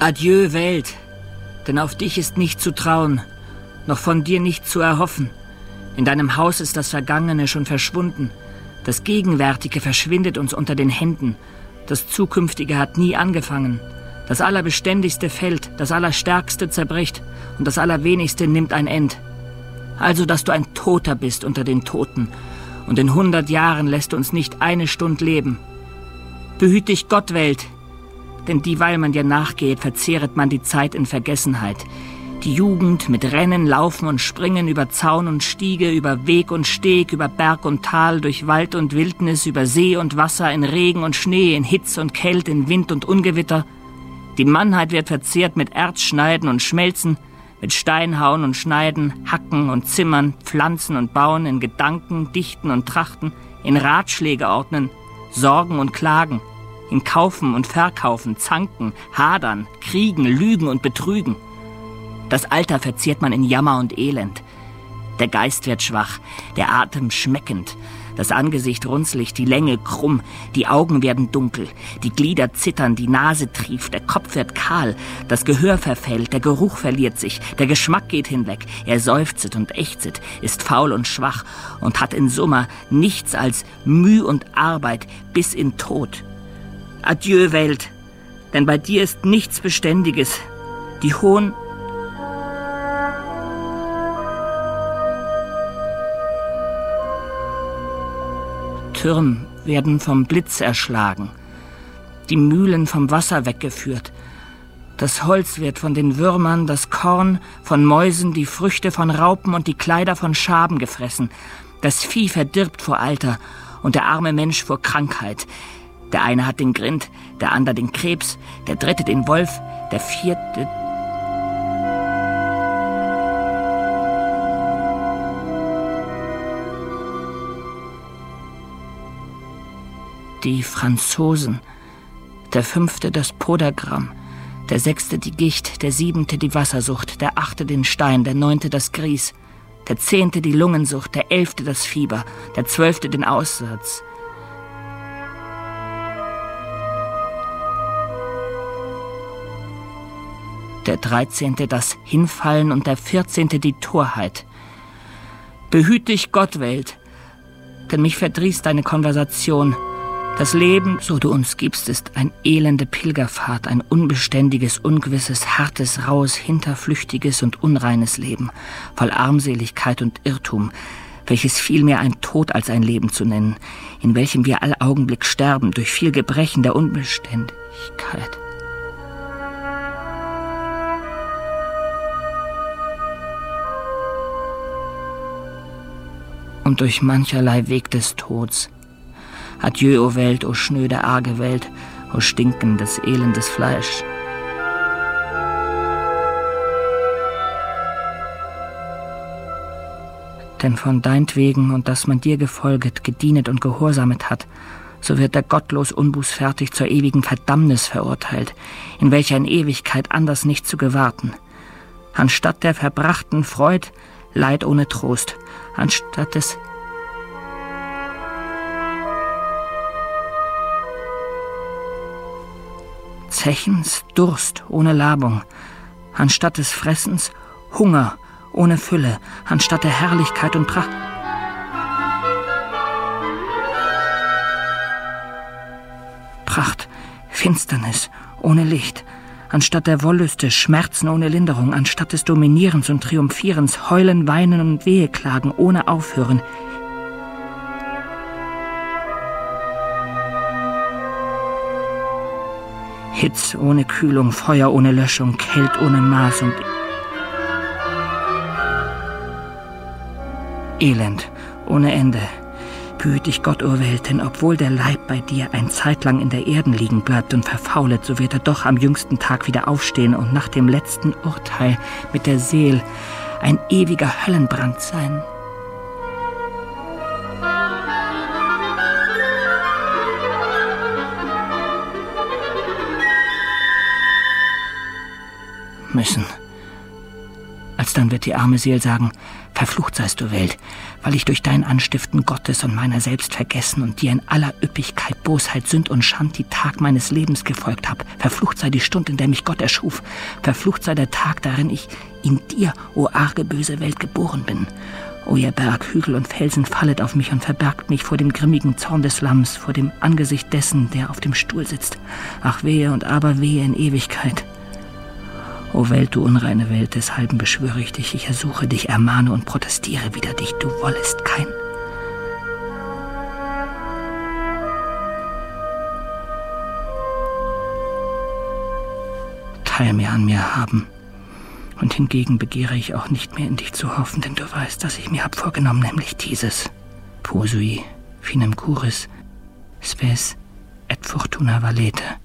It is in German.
Adieu, Welt, denn auf dich ist nicht zu trauen, noch von dir nicht zu erhoffen. In deinem Haus ist das Vergangene schon verschwunden. Das Gegenwärtige verschwindet uns unter den Händen. Das Zukünftige hat nie angefangen. Das Allerbeständigste fällt, das Allerstärkste zerbricht und das Allerwenigste nimmt ein End. Also, dass du ein Toter bist unter den Toten und in 100 Jahren lässt du uns nicht eine Stund leben. Behüt dich Gott, Welt, denn dieweil man dir nachgeht, verzehret man die Zeit in Vergessenheit. Die Jugend mit Rennen, Laufen und Springen über Zaun und Stiege, über Weg und Steg, über Berg und Tal, durch Wald und Wildnis, über See und Wasser, in Regen und Schnee, in Hitze und Kälte, in Wind und Ungewitter. Die Mannheit wird verzehrt mit Erz schneiden und schmelzen, mit Stein hauen und schneiden, hacken und zimmern, pflanzen und bauen, in Gedanken, Dichten und Trachten, in Ratschläge ordnen, Sorgen und Klagen, in Kaufen und Verkaufen, Zanken, Hadern, Kriegen, Lügen und Betrügen. Das Alter verzehrt man in Jammer und Elend. Der Geist wird schwach, der Atem schmeckend, das Angesicht runzlig, die Länge krumm, die Augen werden dunkel, die Glieder zittern, die Nase trieft, der Kopf wird kahl, das Gehör verfällt, der Geruch verliert sich, der Geschmack geht hinweg, er seufzet und ächzet, ist faul und schwach und hat in Summa nichts als Müh und Arbeit bis in Tod. Adieu, Welt, denn bei dir ist nichts Beständiges. Die hohen Türme werden vom Blitz erschlagen, die Mühlen vom Wasser weggeführt. Das Holz wird von den Würmern, das Korn von Mäusen, die Früchte von Raupen und die Kleider von Schaben gefressen. Das Vieh verdirbt vor Alter und der arme Mensch vor Krankheit. Der eine hat den Grind, der andere den Krebs, der dritte den Wolf, der vierte... Die Franzosen, der 5. das Podagramm, der 6. die Gicht, der 7. die Wassersucht, der 8. den Stein, der 9. das Gries, der 10. die Lungensucht, der 11. das Fieber, der 12. den Aussatz. Der 13. das Hinfallen und der 14. die Torheit. Behüt dich, Gott, Welt, denn mich verdrießt deine Konversation. Das Leben, so du uns gibst, ist ein elende Pilgerfahrt, ein unbeständiges, ungewisses, hartes, raues, hinterflüchtiges und unreines Leben, voll Armseligkeit und Irrtum, welches vielmehr ein Tod als ein Leben zu nennen, in welchem wir all Augenblick sterben, durch viel Gebrechen der Unbeständigkeit. Und durch mancherlei Weg des Tods. Adieu, o Welt, o schnöde, arge Welt, o stinkendes, elendes Fleisch. Denn von deinetwegen und dass man dir gefolget, gedienet und gehorsamet hat, so wird der gottlos unbußfertig zur ewigen Verdammnis verurteilt, in welcher in Ewigkeit anders nicht zu gewarten. Anstatt der verbrachten Freud, Leid ohne Trost, anstatt des Zechens Durst ohne Labung, anstatt des Fressens Hunger ohne Fülle, anstatt der Herrlichkeit und Pracht. Pracht, Finsternis ohne Licht, anstatt der Wollüste Schmerzen ohne Linderung, anstatt des Dominierens und Triumphierens Heulen, Weinen und Weheklagen ohne Aufhören. Hitz ohne Kühlung, Feuer ohne Löschung, Kält ohne Maß und Elend ohne Ende. Behüt dich Gott, o Welt, denn obwohl der Leib bei dir ein Zeitlang in der Erden liegen bleibt und verfaulet, so wird er doch am jüngsten Tag wieder aufstehen und nach dem letzten Urteil mit der Seel ein ewiger Höllenbrand sein. Müssen. Alsdann wird die arme Seel sagen, Verflucht seist du, Welt, weil ich durch dein Anstiften Gottes und meiner selbst vergessen und dir in aller Üppigkeit, Bosheit, Sünd und Schand die Tag meines Lebens gefolgt hab. Verflucht sei die Stunde, in der mich Gott erschuf. Verflucht sei der Tag, darin ich in dir, o arge, böse Welt, geboren bin. O ihr Berg, Hügel und Felsen, fallet auf mich und verbergt mich vor dem grimmigen Zorn des Lamms, vor dem Angesicht dessen, der auf dem Stuhl sitzt. Ach, wehe und aberwehe in Ewigkeit. O Welt, du unreine Welt, deshalben beschwöre ich dich, ich ersuche dich, ermahne und protestiere wider dich, du wollest kein. Teil mehr an mir haben. Und hingegen begehre ich auch nicht mehr in dich zu hoffen, denn du weißt, dass ich mir hab vorgenommen, nämlich dieses. Posui, finem curis, spes et fortuna valete.